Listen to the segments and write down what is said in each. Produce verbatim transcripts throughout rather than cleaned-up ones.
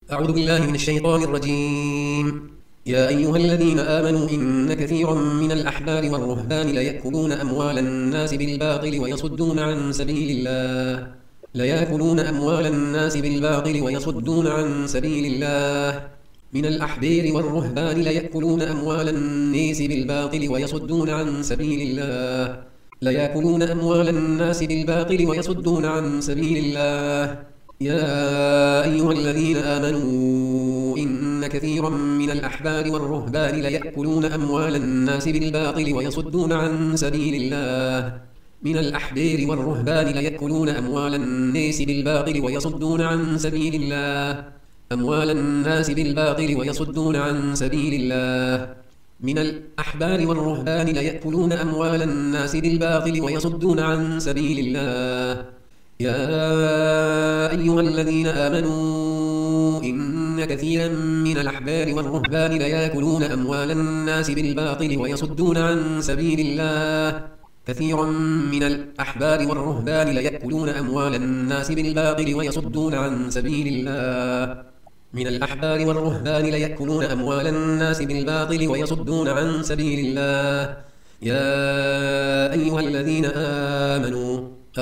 أعوذ بالله من الشيطان الرجيم. يا أيها الذين آمنوا إن كثيرا من الأحبار والرهبان ليأكلون أموال الناس بالباطل ويصدون عن سبيل الله ليأكلون أموال الناس بالباطل ويصدون عن سبيل الله من الأحبار والرهبان ليأكلون أموال الناس بالباطل ويصدون عن سبيل الله ليأكلون أموال الناس بالباطل ويصدون عن سبيل الله يا أيها الذين آمنوا إن كثيرا من الأحبار والرهبان ليأكلون أموال الناس بالباطل ويصدون عن سبيل الله من الأحبار والرهبان ليأكلون أموال الناس بالباطل ويصدون عن سبيل الله أموال الناس بالباطل ويصدون عن سبيل الله من الأحبار والرهبان ليأكلون أموال الناس بالباطل ويصدون عن سبيل الله يا أيها الذين آمنوا إن كثيرا من الأحبار والرهبان ليأكلون أموال الناس بالباطل ويصدون عن سبيل الله كثيرا من الأحبار والرهبان ليأكلون أموال الناس بالباطل ويصدون عن سبيل الله من الأحبار والرهبان ليأكلون أموال الناس بالباطل ويصدون عن سبيل الله يا أيها الذين آمنوا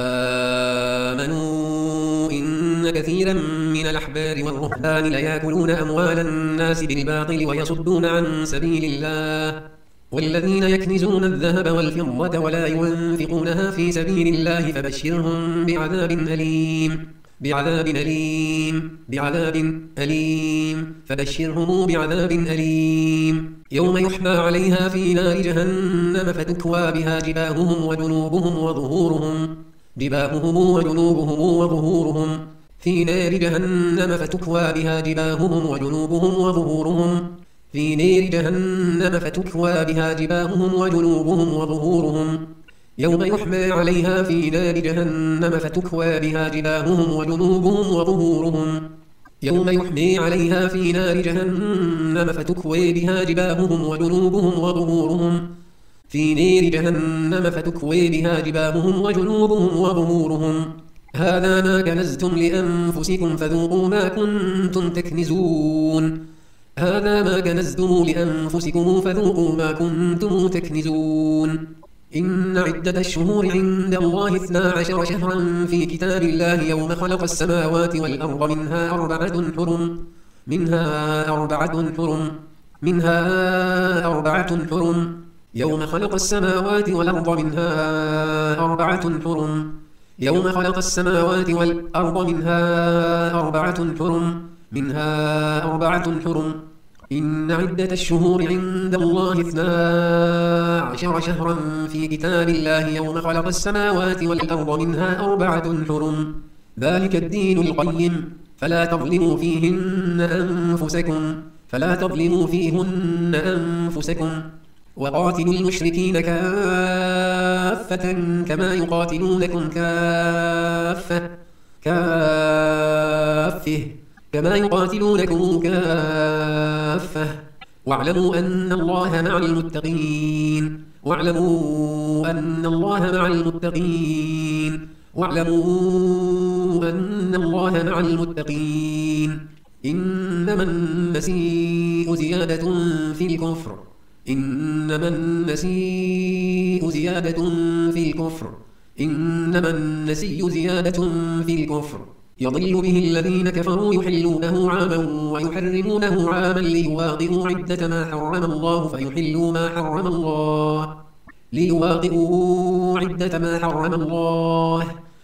آمنوا إن كثيرا من الأحبار والرهبان ليأكلون أموال الناس بالباطل ويصدون عن سبيل الله والذين يكنزون الذهب والفضة ولا ينفقونها في سبيل الله فبشرهم بعذاب أليم بعذاب أليم بعذاب أليم فبشرهم بعذاب أليم يوم يحمى عليها في نار جهنم فتكوى بها جباههم وجنوبهم وظهورهم جباههم وجنوبهم وظهورهم في نار جهنم فتكوى بها جباههم وجنوبهم وظهورهم في نار جهنم فتكوى بها جباههم وجنوبهم وظهورهم يوم يحمى عليها في نار جهنم فتكوى بها جباههم وجنوبهم وظهورهم يوم يحمى عليها في نار جهنم فتكوى بها جباههم وجنوبهم وظهورهم في نار جهنم فتكوى بها جباههم وجنوبهم وظهورهم هذا ما كنزتم لأنفسكم فذوقوا ما كنتم تكنزون هذا ما كنزتم لأنفسكم فذوقوا ما كنتم تكنزون إن عدة الشهور عند الله اثنا عشر شهرا في كتاب الله يوم خلق السماوات والأرض منها أربعة حرم منها أربعة حرم منها أربعة حرم يوم خلق السماوات والأرض منها أربعة حرم يوم خلق السماوات والأرض منها أربعة حرم منها أربعة حرم إن عدة الشهور عند الله اثنا عشر شهرا في كتاب الله يوم خلق السماوات والأرض منها أربعة حرم ذلك الدين القيم فلا تظلموا فيهن أنفسكم فلا تظلموا فيهن أنفسكم وقاتلوا المشركين كافة كما يقاتلونكم كافة كافة كما يقاتلونكم كافة واعلموا أن الله مع المتقين واعلموا أن الله مع المتقين واعلموا أن الله مع المتقين إنما النسيء زيادة في الكفر إنما النسيء زيادة في الكفر إنما النسيء زيادة في الكفر يضل به الذين كفروا يحلونه عاما ويحرمونه عاما ليواطئوا عدة ما حرم الله فيحلوا ما حرم الله ليواطئوا عدة ما حرم الله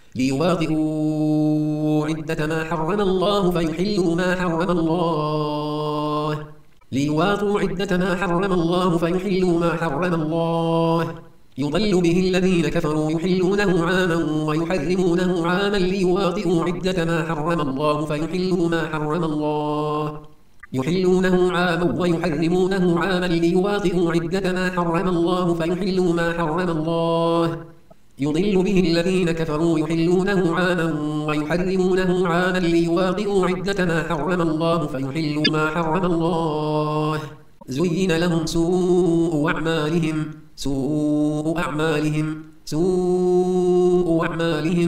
ليواطئوا عدة ما حرم الله فيحلوا ما حرم الله ليواطئوا عدة ما حرم الله فيحلوا ما حرم الله يضل به الذين كفروا يحلونه عاما ويحرمونه عاما ليواطئوا عدة ما حرم الله فيحلوا ما حرم الله يحلونه عاما ويحرمونه عاما ليواطئوا عدة ما حرم الله فيحلوا ما حرم الله يضل به الذين كفروا يحلونه عاما ويحرمونه عاما ليواطئوا عدة ما حرم الله فيحلوا ما حرم الله زين لهم سوء أعمالهم سوء أعمالهم سوء أعمالهم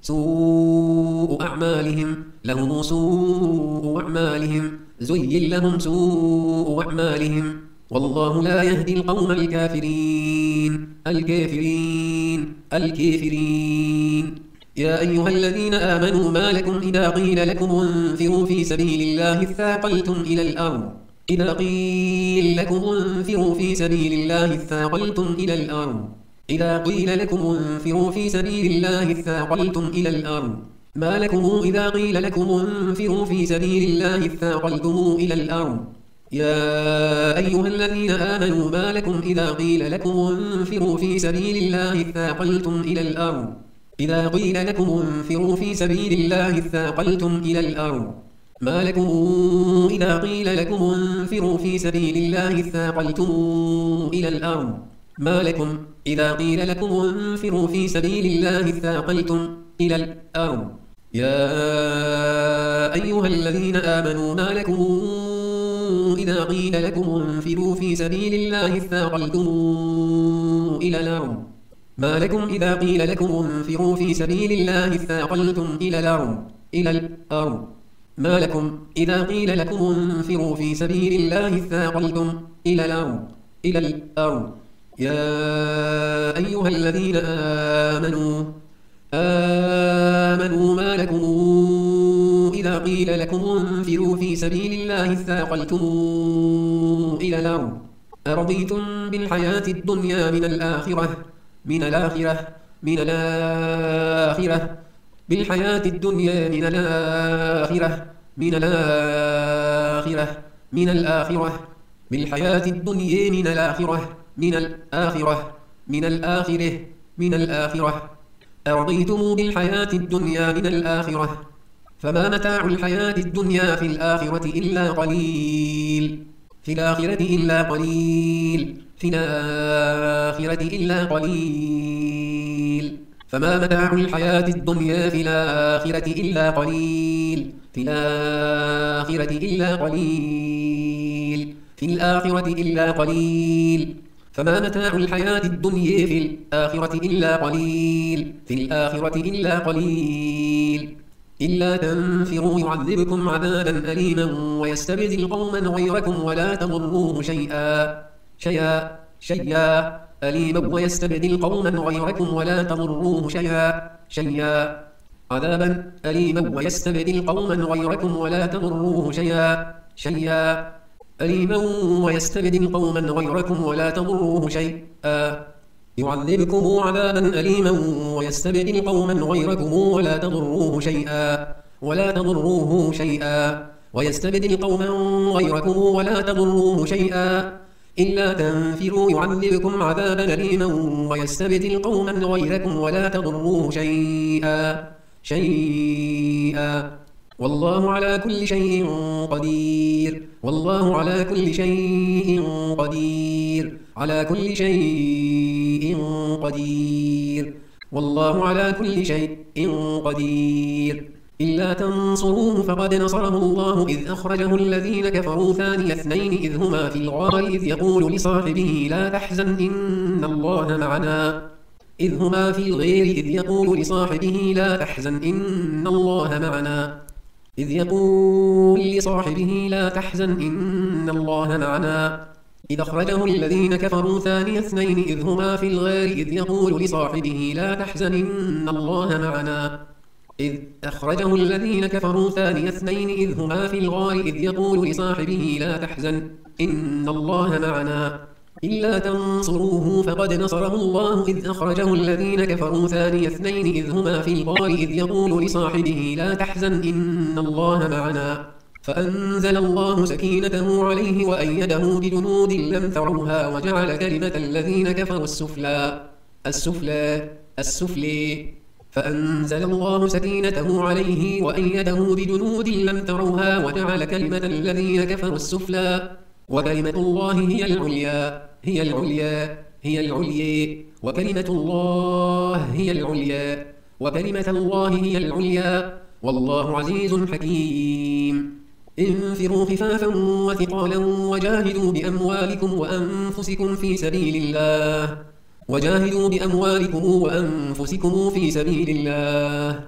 سوء أعمالهم لهم سوء أعمالهم زين لهم سوء أعمالهم والله لا يهدي القوم الكافرين الكافرين الكافرين يا أيها الذين آمنوا ما لكم إذا قيل لكم انفروا في سبيل الله اثاقلتم إلى الأرض إذا قيل لكم انفروا في سبيل الله اثاقلتم إلى الأرض إذا قيل لكم انفروا في سبيل الله اثاقلتم إلى الأرض ما لكم إذا قيل لكم انفروا في سبيل الله اثاقلتم إلى الأرض يا أيها الذين آمنوا ما لكم إذا قيل لكم انفروا في سبيل الله اثاقلتم إلى الأرض إذا قيل لكم انفروا في سبيل الله اثاقلتم إلى الأرض ما لكم إذا قيل لكم انفروا في سبيل الله اثاقلتم إلى الأرض ما لكم إذا قيل لكم انفروا في سبيل الله اثاقلتم إلى الأرض يا أيها الذين آمنوا ما لكم إذا قيل لكم انفروا في سبيل الله اثاقلتم إلى الأرض ما لكم إذا قيل لكم انفروا في سبيل الله اثاقلتم إلى الأرض إلى الأرض ما لكم إذا قيل لكم انفروا في سبيل الله اثاقلتم إلى الأرض إلى الأرض يا أيها الذين آمنوا آمنوا ما لكم إذا قيل لكم انفروا في سبيل الله اثاقلتم إلى الأرض أرضيتم بالحياة الدنيا من الآخرة من الآخرة من الآخرة بالحياة الدنيا من الآخرة من الآخرة من الآخرة بالحياة الدنيا من الآخرة من الآخرة من الآخرة من الآخرة أرضيتم بالحياة الدنيا من الآخرة فما متاع الحياة الدنيا في الآخرة إلا قليل في الآخرة إلا قليل في الآخرة إلا قليل فما متاع الحياة الدنيا في الآخرة إلا قليل في الآخرة إلا قليل في الآخرة إلا قليل فما متاع الحياة الدنيا في الآخرة إلا قليل في الآخرة إلا قليل إلا تنفروا يعذبكم عذابا أليما ويستبدل قوما غيركم ولا تضروه شيئا شيئا شيئا أليما ويستبدل قوما غيركم ولا تضروه شيئا شيئا عذابا أليما ويستبدل قوما غيركم ولا تضروه شيئا شيئا أليما ويستبدل قوما غيركم ولا تضروه شيئا يعذبكم عذابا أليما ويستبدل قوما غيركم ولا تضروه شيئا ولا تضروه شيئا ويستبدل قوما غيركم ولا تضروه شيئا إلا تنفروا يعذبكم عذابا أليما ويستبدل قوما غيركم ولا تضروه شيئا شيئا والله على كل شيء قدير والله على كل شيء قدير على كل شيء قدير والله على كل شيء قدير إلا تنصروه فقد نصره الله إذ أخرجه الذين كفروا ثاني اثنين إذ هما في الغار إذ يقول لصاحبه لا تحزن إن الله معنا إذ هما في الغير إذ يقول لصاحبه لا تحزن إن الله معنا إذ يقول لصاحبه لا تحزن إن الله معنا إذ أخرجه الذين كفروا ثاني اثنين إذ هما في الغار إذ يقول لصاحبه لا تحزن إن الله معنا إذ أخرجه الذين كفروا ثاني اثنين إذ هما في الغار إذ يقول لصاحبه لا تحزن إن الله معنا إلا تنصروه فقد نصره الله إذ أخرجه الذين كفروا ثاني اثنين إذ هما في الغار إذ يقول لصاحبه لا تحزن إن الله معنا فأنزل الله سكينته عليه وأيده بجنود لم تروها وجعل كلمة الذين كفروا السفلى السفلى السفلى فأنزل الله سكينته عليه وأيده بجنود لم تروها وجعل كلمة الذين كفروا السفلى وكلمة الله هي العليا هي العليا هي العليا وكلمة الله هي العليا وكلمة الله هي العليا والله عزيز حكيم انفروا خفافا وثقالا وجاهدوا بأموالكم وأنفسكم في سبيل الله وجاهدوا بأموالكم وأنفسكم في سبيل الله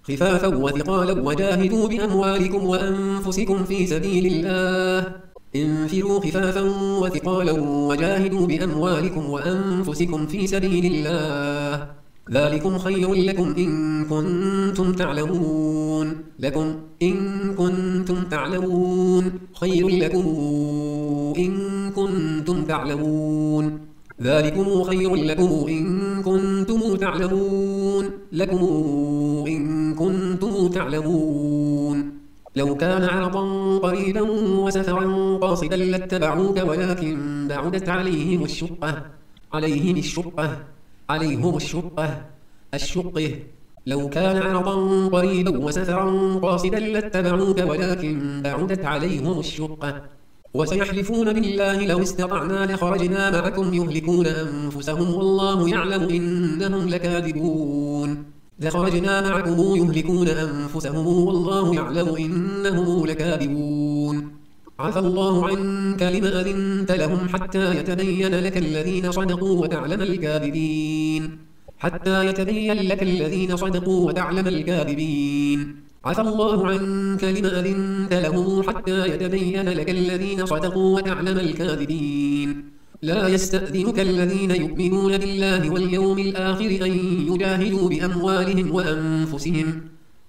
خفافا وثقالا وجاهدوا بأموالكم وأنفسكم في سبيل الله انفروا خفافا وثقالا وجاهدوا بأموالكم وأنفسكم في سبيل الله ذلكم خير لكم إن كنتم تعلمون لكم إن كنتم تعلمون خير لكم إن كنتم تعلمون ذلكم خير لكم إن كنتم تعلمون لكم إن كنتم تعلمون لو كان عرضا قريبا وسفرا قاصدا لاتبعوك ولكن بعدت عليهم الشقة عليهم الشقة عليهم الشقة الشقة لو كان عرضا قريبا وسفرا قاصدا لاتبعوك ولكن بعدت عليهم الشقة وسيحلفون بالله لو استطعنا لخرجنا معكم يهلكون أنفسهم والله يعلم إنهم لكاذبون لخرجنا معكم يهلكون أنفسهم والله يعلم إنهم لكاذبون عفى الله عنك لما أذنت لهم حتى يتبين لك الذين صدقوا وتعلم الكاذبين حتى يتبين لك الذين صدقوا وتعلم الكاذبين عفى الله عنك لما أذنت لهم حتى يتبين لك الذين صدقوا وتعلم الكاذبين لا يستأذنك الذين يؤمنون بالله واليوم الآخر أن يجاهدوا بأموالهم وأنفسهم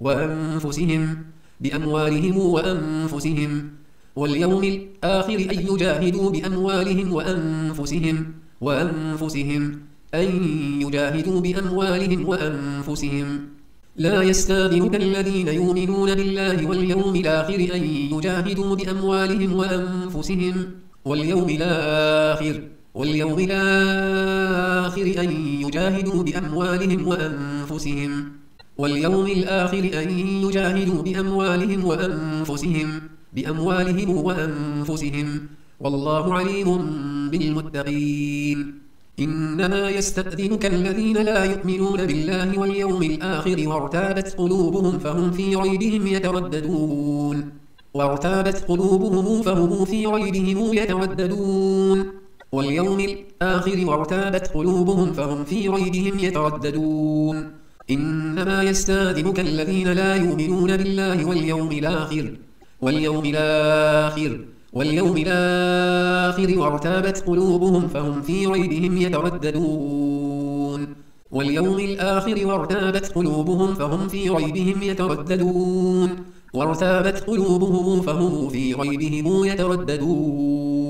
وأنفسهم بأموالهم وأنفسهم واليوم الآخر أن يجاهدوا بأموالهم وأنفسهم وأنفسهم أن يجاهدوا بأموالهم وأنفسهم لا يستأذنك الذين يؤمنون بالله واليوم الآخر أن يجاهدوا بأموالهم وأنفسهم واليوم الآخر واليوم الآخر أن يجاهدوا بأموالهم وأنفسهم واليوم الآخر أن يجاهدوا بأموالهم وأنفسهم بأموالهم وأنفسهم والله عليم بالمتقين إنما يستأذنك الذين لا يؤمنون بالله واليوم الآخر وارتابت قلوبهم فهم في ريبهم يترددون وارتابت قلوبهم فهم في ريبهم يترددون واليوم الآخر وارتابت قلوبهم فهم في ريبهم يترددون إنما يستأذنك الذين لا يؤمنون بالله واليوم الآخر واليوم الآخر واليوم الآخر وارتابت قلوبهم فهم في ريبهم يترددون واليوم الآخر وارتابت قلوبهم فهم في ريبهم يترددون وارتابت قلوبهم فهم في ريبهم يترددون